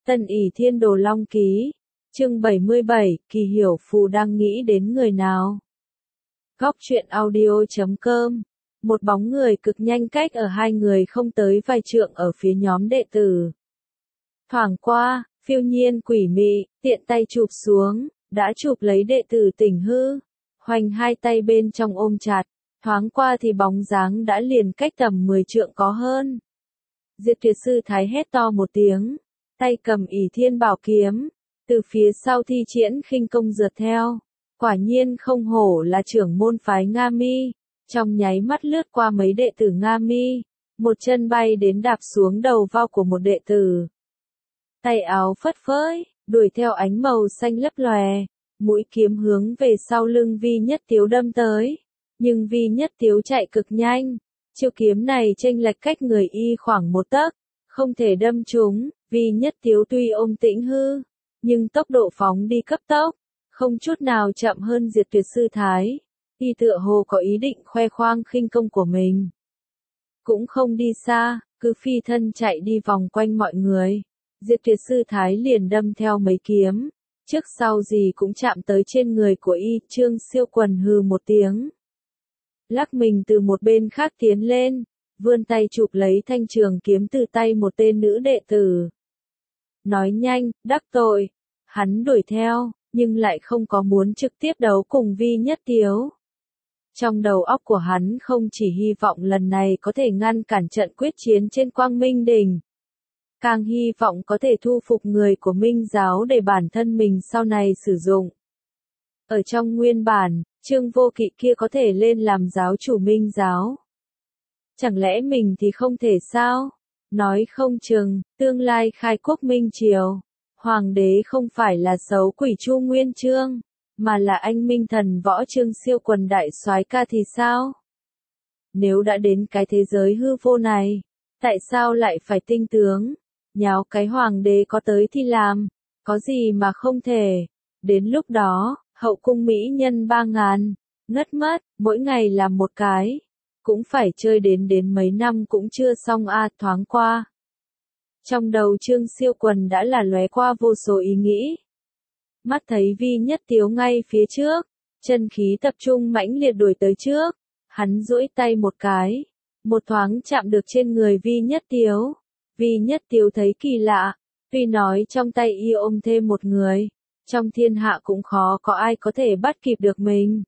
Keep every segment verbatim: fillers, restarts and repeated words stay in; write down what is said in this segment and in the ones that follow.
Tân ỷ thiên đồ long ký, chương bảy mươi bảy, Kỳ Hiểu Phù đang nghĩ đến người nào? Góc truyện audio chấm com. Một bóng người cực nhanh cách ở hai người không tới vài trượng ở phía nhóm đệ tử. Thoảng qua, phiêu nhiên quỷ mị, tiện tay chụp xuống, đã chụp lấy đệ tử Tỉnh Hư, hoành hai tay bên trong ôm chặt, thoáng qua thì bóng dáng đã liền cách tầm mười trượng có hơn. Diệt Tuyệt Sư Thái hét to một tiếng, tay cầm ỷ thiên bảo kiếm, từ phía sau thi triển khinh công rượt theo. Quả nhiên không hổ là trưởng môn phái Nga Mi, trong nháy mắt lướt qua mấy đệ tử Nga Mi, một chân bay đến đạp xuống đầu vào của một đệ tử. Tay áo phất phới, đuổi theo ánh màu xanh lấp lòe, mũi kiếm hướng về sau lưng Vi Nhất Tiếu đâm tới, nhưng Vi Nhất Tiếu chạy cực nhanh, chiêu kiếm này chênh lệch cách người y khoảng một tấc, không thể đâm trúng. Vi Nhất Tiếu tuy ôm Tĩnh Hư, nhưng tốc độ phóng đi cấp tốc, không chút nào chậm hơn Diệt Tuyệt Sư Thái. Y tựa hồ có ý định khoe khoang khinh công của mình. Cũng không đi xa, cứ phi thân chạy đi vòng quanh mọi người. Diệt Tuyệt Sư Thái liền đâm theo mấy kiếm, trước sau gì cũng chạm tới trên người của y. Trương Siêu Quần hừ một tiếng, lắc mình từ một bên khác tiến lên, vươn tay chụp lấy thanh trường kiếm từ tay một tên nữ đệ tử. Nói nhanh, đắc tội. Hắn đuổi theo, nhưng lại không có muốn trực tiếp đấu cùng Vi Nhất Tiếu. Trong đầu óc của hắn không chỉ hy vọng lần này có thể ngăn cản trận quyết chiến trên Quang Minh Đỉnh, càng hy vọng có thể thu phục người của Minh giáo để bản thân mình sau này sử dụng. Ở trong nguyên bản, Trương Vô Kỵ kia có thể lên làm giáo chủ Minh giáo. Chẳng lẽ mình thì không thể sao? Nói không chừng, tương lai khai quốc Minh triều, hoàng đế không phải là xấu quỷ Chu Nguyên Chương, mà là anh minh thần võ Trương Siêu Quần đại soái ca thì sao? Nếu đã đến cái thế giới hư vô này, tại sao lại phải tinh tướng? Nháo cái hoàng đế có tới thì làm, có gì mà không thể. Đến lúc đó, hậu cung mỹ nhân ba ngàn, ngất mất, mỗi ngày làm một cái, cũng phải chơi đến đến mấy năm cũng chưa xong a. Thoáng qua, trong đầu Trương Siêu Quần đã là lóe qua vô số ý nghĩ. Mắt thấy Vi Nhất Tiếu ngay phía trước, chân khí tập trung mãnh liệt đuổi tới trước, hắn duỗi tay một cái, một thoáng chạm được trên người Vi Nhất Tiếu. Vi Nhất Tiếu thấy kỳ lạ, tuy nói trong tay y ôm thêm một người, trong thiên hạ cũng khó có ai có thể bắt kịp được mình.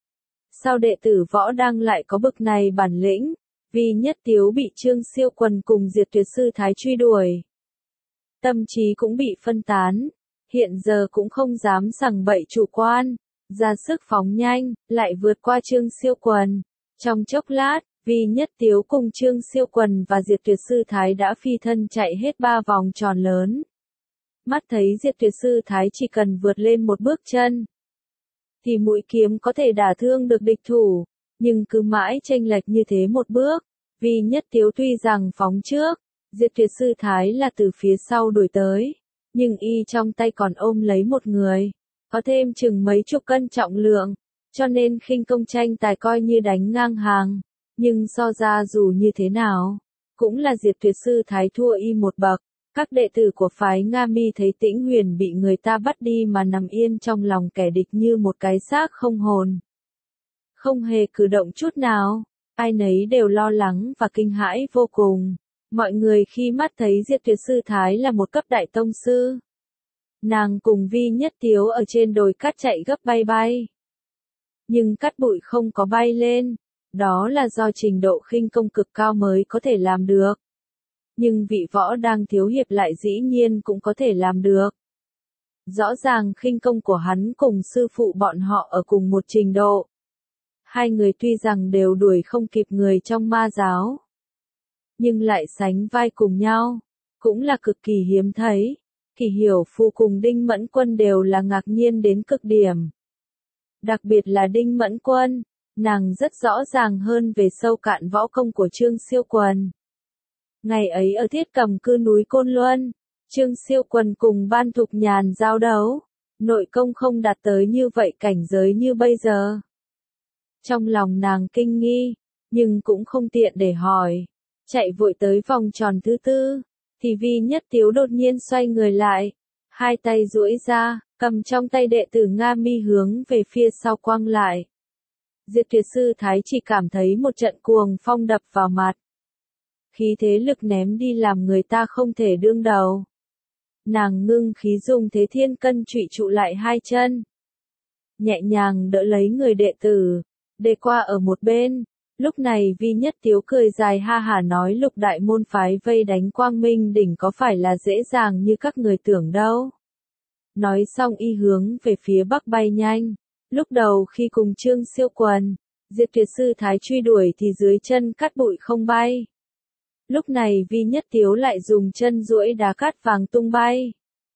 Sao đệ tử võ đang lại có bực này bản lĩnh? Vi Nhất Tiếu bị Trương Siêu Quần cùng Diệt Tuyệt Sư Thái truy đuổi, tâm trí cũng bị phân tán, hiện giờ cũng không dám sằng bậy chủ quan, ra sức phóng nhanh, lại vượt qua Trương Siêu Quần. Trong chốc lát, Vi Nhất Tiếu cùng Trương Siêu Quần và Diệt Tuyệt Sư Thái đã phi thân chạy hết ba vòng tròn lớn. Mắt thấy Diệt Tuyệt Sư Thái chỉ cần vượt lên một bước chân, thì mũi kiếm có thể đả thương được địch thủ, nhưng cứ mãi chênh lệch như thế một bước. Vi Nhất Tiếu tuy rằng phóng trước, Diệt Tuyệt Sư Thái là từ phía sau đuổi tới, nhưng y trong tay còn ôm lấy một người, có thêm chừng mấy chục cân trọng lượng, cho nên khinh công tranh tài coi như đánh ngang hàng, nhưng so ra dù như thế nào, cũng là Diệt Tuyệt Sư Thái thua y một bậc. Các đệ tử của phái Nga Mi thấy Tĩnh Huyền bị người ta bắt đi mà nằm yên trong lòng kẻ địch như một cái xác không hồn, không hề cử động chút nào, ai nấy đều lo lắng và kinh hãi vô cùng. Mọi người khi mắt thấy Diệt Tuyệt Sư Thái là một cấp đại tông sư, nàng cùng Vi Nhất Tiếu ở trên đồi cát chạy gấp bay bay, nhưng cát bụi không có bay lên, đó là do trình độ khinh công cực cao mới có thể làm được. Nhưng vị võ đang thiếu hiệp lại dĩ nhiên cũng có thể làm được. Rõ ràng khinh công của hắn cùng sư phụ bọn họ ở cùng một trình độ. Hai người tuy rằng đều đuổi không kịp người trong ma giáo, nhưng lại sánh vai cùng nhau, cũng là cực kỳ hiếm thấy. Kỳ Hiểu Phù cùng Đinh Mẫn Quân đều là ngạc nhiên đến cực điểm. Đặc biệt là Đinh Mẫn Quân, nàng rất rõ ràng hơn về sâu cạn võ công của Trương Siêu Quần. Ngày ấy ở Thiết Cầm Cư núi Côn Luân, Trương Siêu Quần cùng Ban Thục Nhàn giao đấu, nội công không đạt tới như vậy cảnh giới như bây giờ. Trong lòng nàng kinh nghi, nhưng cũng không tiện để hỏi, chạy vội tới vòng tròn thứ tư, thì Vi Nhất Tiếu đột nhiên xoay người lại, hai tay duỗi ra, cầm trong tay đệ tử Nga Mi hướng về phía sau quăng lại. Diệt Tuyệt Sư Thái chỉ cảm thấy một trận cuồng phong đập vào mặt. Khí thế lực ném đi làm người ta không thể đương đầu. Nàng ngưng khí dùng thế thiên cân trụy trụ lại hai chân. Nhẹ nhàng đỡ lấy người đệ tử, để qua ở một bên. Lúc này Vi Nhất Tiếu cười dài ha hả nói lục đại môn phái vây đánh Quang Minh đỉnh có phải là dễ dàng như các người tưởng đâu. Nói xong y hướng về phía bắc bay nhanh. Lúc đầu khi cùng Trương Siêu Quần, Diệt Tuyệt Sư Thái truy đuổi thì dưới chân cát bụi không bay. Lúc này Vi Nhất Tiếu lại dùng chân duỗi đá cát vàng tung bay.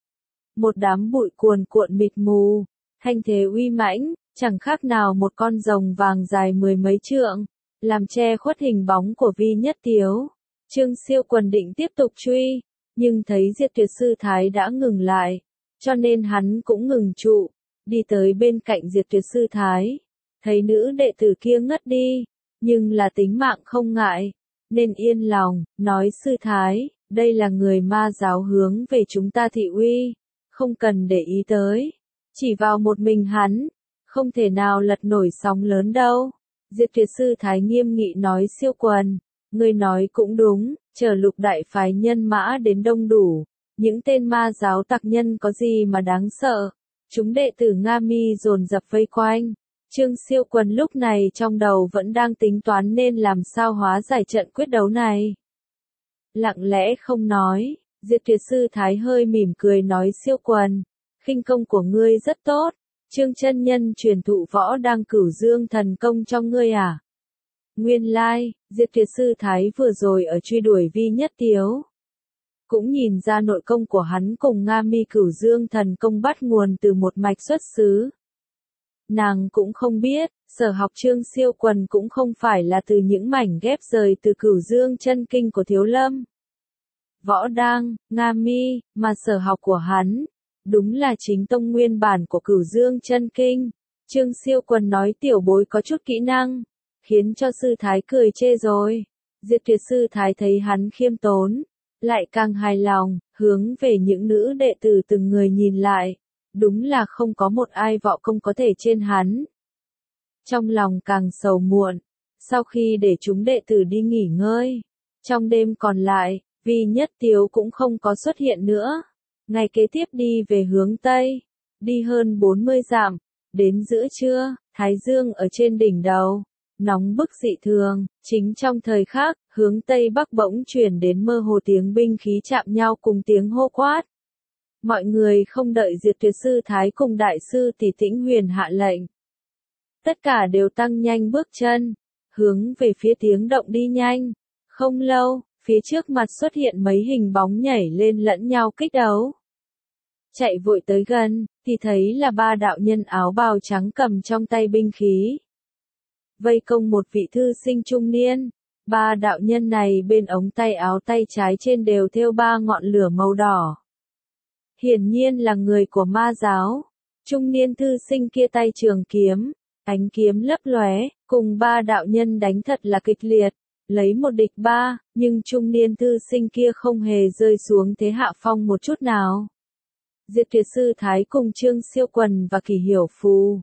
Một đám bụi cuồn cuộn mịt mù, thanh thế uy mãnh, chẳng khác nào một con rồng vàng dài mười mấy trượng, làm che khuất hình bóng của Vi Nhất Tiếu. Trương Siêu Quần định tiếp tục truy, nhưng thấy Diệt Tuyệt Sư Thái đã ngừng lại, cho nên hắn cũng ngừng trụ, đi tới bên cạnh Diệt Tuyệt Sư Thái. Thấy nữ đệ tử kia ngất đi, nhưng là tính mạng không ngại, nên yên lòng, nói Sư Thái, đây là người ma giáo hướng về chúng ta thị uy, không cần để ý tới. Chỉ vào một mình hắn, không thể nào lật nổi sóng lớn đâu. Diệt Tuyệt Sư Thái nghiêm nghị nói Siêu Quần, ngươi nói cũng đúng, chờ lục đại phái nhân mã đến đông đủ, những tên ma giáo tặc nhân có gì mà đáng sợ. Chúng đệ tử Nga Mi dồn dập vây quanh. Trương Siêu Quần lúc này trong đầu vẫn đang tính toán nên làm sao hóa giải trận quyết đấu này. Lặng lẽ không nói, Diệt Tuyệt Sư Thái hơi mỉm cười nói Siêu Quần, khinh công của ngươi rất tốt, Trương chân nhân truyền thụ võ đang cửu dương thần công cho ngươi à? Nguyên lai, Diệt Tuyệt Sư Thái vừa rồi ở truy đuổi Vi Nhất Tiếu. Cũng nhìn ra nội công của hắn cùng Nga Mi cửu dương thần công bắt nguồn từ một mạch xuất xứ. Nàng cũng không biết, sở học Trương Siêu Quần cũng không phải là từ những mảnh ghép rời từ cửu dương chân kinh của Thiếu Lâm. Võ đang, Nga Mi, mà sở học của hắn, đúng là chính tông nguyên bản của cửu dương chân kinh. Trương Siêu Quần nói tiểu bối có chút kỹ năng, khiến cho Sư Thái cười chê rồi. Diệt Tuyệt Sư Thái thấy hắn khiêm tốn, lại càng hài lòng, hướng về những nữ đệ tử từng người nhìn lại. Đúng là không có một ai võ công có thể trên hắn. Trong lòng càng sầu muộn, sau khi để chúng đệ tử đi nghỉ ngơi, trong đêm còn lại, Vi Nhất Tiếu cũng không có xuất hiện nữa. Ngày kế tiếp đi về hướng Tây, đi hơn bốn mươi dặm, đến giữa trưa, Thái Dương ở trên đỉnh đầu, nóng bức dị thường, chính trong thời khắc, hướng Tây Bắc bỗng truyền đến mơ hồ tiếng binh khí chạm nhau cùng tiếng hô quát. Mọi người không đợi Diệt Tuyệt Sư Thái cùng Đại sư Tỷ Tĩnh Huyền hạ lệnh. Tất cả đều tăng nhanh bước chân, hướng về phía tiếng động đi nhanh. Không lâu, phía trước mặt xuất hiện mấy hình bóng nhảy lên lẫn nhau kích đấu. Chạy vội tới gần, thì thấy là ba đạo nhân áo bào trắng cầm trong tay binh khí. Vây công một vị thư sinh trung niên. Ba đạo nhân này bên ống tay áo tay trái trên đều thêu ba ngọn lửa màu đỏ. Hiển nhiên là người của ma giáo. Trung niên thư sinh kia tay trường kiếm, ánh kiếm lấp lóe, cùng ba đạo nhân đánh thật là kịch liệt, lấy một địch ba, nhưng trung niên thư sinh kia không hề rơi xuống thế hạ phong một chút nào. Diệt Tuyệt Sư Thái cùng Trương Siêu Quần và Kỳ Hiểu Phù,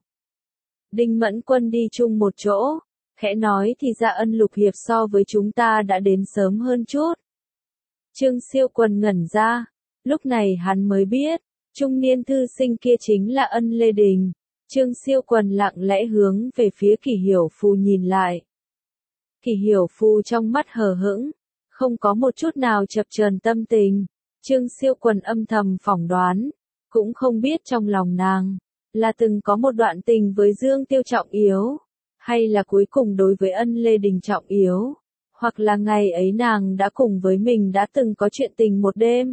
Đinh Mẫn Quân đi chung một chỗ, khẽ nói thì ra Ân Lục Hiệp so với chúng ta đã đến sớm hơn chút. Trương Siêu Quần ngẩn ra. Lúc này hắn mới biết, trung niên thư sinh kia chính là Ân Lê Đình. Trương Siêu Quần lặng lẽ hướng về phía Kỳ Hiểu Phù nhìn lại. Kỳ Hiểu Phù trong mắt hờ hững, không có một chút nào chập chờn tâm tình. Trương Siêu Quần âm thầm phỏng đoán, cũng không biết trong lòng nàng, là từng có một đoạn tình với Dương Tiêu trọng yếu, hay là cuối cùng đối với Ân Lê Đình trọng yếu, hoặc là ngày ấy nàng đã cùng với mình đã từng có chuyện tình một đêm.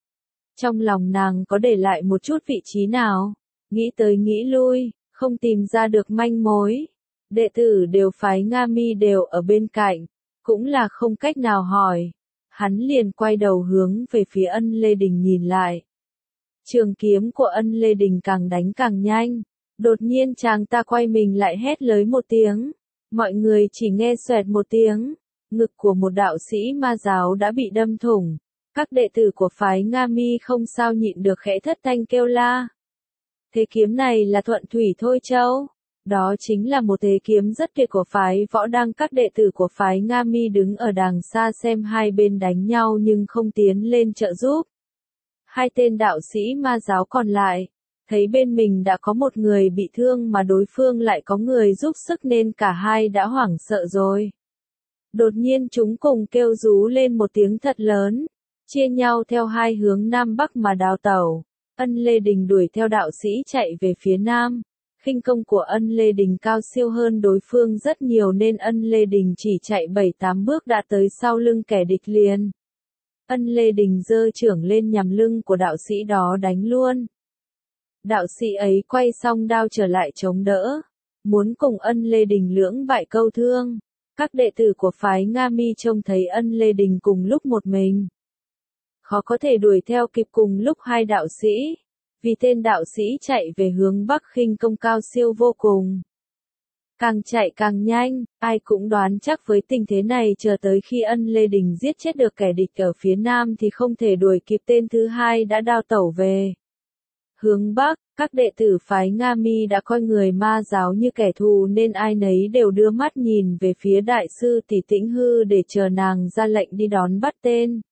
Trong lòng nàng có để lại một chút vị trí nào, nghĩ tới nghĩ lui, không tìm ra được manh mối. Đệ tử đều phái Nga Mi đều ở bên cạnh, cũng là không cách nào hỏi. Hắn liền quay đầu hướng về phía Ân Lê Đình nhìn lại. Trường kiếm của Ân Lê Đình càng đánh càng nhanh. Đột nhiên chàng ta quay mình lại hét lớn một tiếng. Mọi người chỉ nghe xoẹt một tiếng. Ngực của một đạo sĩ ma giáo đã bị đâm thủng. Các đệ tử của phái Nga Mi không sao nhịn được khẽ thất thanh kêu la. Thế kiếm này là Thuận Thủy Thôi Châu. Đó chính là một thế kiếm rất tuyệt của phái Võ Đăng. Các đệ tử của phái Nga Mi đứng ở đàng xa xem hai bên đánh nhau nhưng không tiến lên trợ giúp. Hai tên đạo sĩ ma giáo còn lại, thấy bên mình đã có một người bị thương mà đối phương lại có người giúp sức nên cả hai đã hoảng sợ rồi. Đột nhiên chúng cùng kêu rú lên một tiếng thật lớn, chia nhau theo hai hướng Nam Bắc mà đào tẩu. Ân Lê Đình đuổi theo đạo sĩ chạy về phía Nam. Khinh công của Ân Lê Đình cao siêu hơn đối phương rất nhiều nên Ân Lê Đình chỉ chạy bảy tám bước đã tới sau lưng kẻ địch liền. Ân Lê Đình giơ chưởng lên nhằm lưng của đạo sĩ đó đánh luôn. Đạo sĩ ấy quay xong đao trở lại chống đỡ, muốn cùng Ân Lê Đình lưỡng bại câu thương. Các đệ tử của phái Nga Mi trông thấy Ân Lê Đình cùng lúc một mình, khó có thể đuổi theo kịp cùng lúc hai đạo sĩ, vì tên đạo sĩ chạy về hướng Bắc khinh công cao siêu vô cùng. Càng chạy càng nhanh, ai cũng đoán chắc với tình thế này chờ tới khi Ân Lê Đình giết chết được kẻ địch ở phía Nam thì không thể đuổi kịp tên thứ hai đã đao tẩu về. Hướng Bắc, các đệ tử phái Nga Mi đã coi người ma giáo như kẻ thù nên ai nấy đều đưa mắt nhìn về phía đại sư Tỷ Tĩnh Hư để chờ nàng ra lệnh đi đón bắt tên.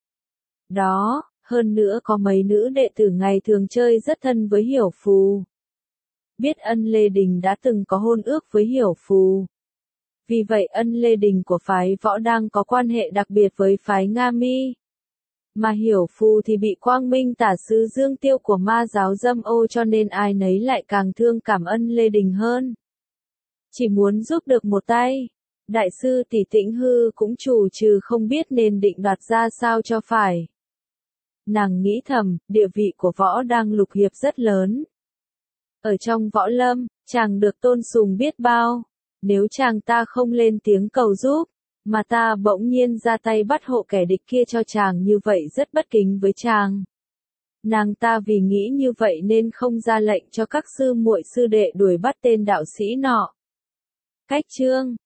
Đó, hơn nữa có mấy nữ đệ tử ngày thường chơi rất thân với Hiểu Phù. Biết Ân Lê Đình đã từng có hôn ước với Hiểu Phù. Vì vậy Ân Lê Đình của phái Võ Đăng có quan hệ đặc biệt với phái Nga Mi. Mà Hiểu Phù thì bị Quang Minh tả sứ Dương Tiêu của ma giáo dâm ô cho nên ai nấy lại càng thương cảm Ân Lê Đình hơn. Chỉ muốn giúp được một tay, đại sư Tỷ Tĩnh Hư cũng chủ trừ không biết nên định đoạt ra sao cho phải. Nàng nghĩ thầm, địa vị của Võ Đăng lục hiệp rất lớn. Ở trong võ lâm, chàng được tôn sùng biết bao. Nếu chàng ta không lên tiếng cầu giúp, mà ta bỗng nhiên ra tay bắt hộ kẻ địch kia cho chàng như vậy rất bất kính với chàng. Nàng ta vì nghĩ như vậy nên không ra lệnh cho các sư muội sư đệ đuổi bắt tên đạo sĩ nọ. Cách chương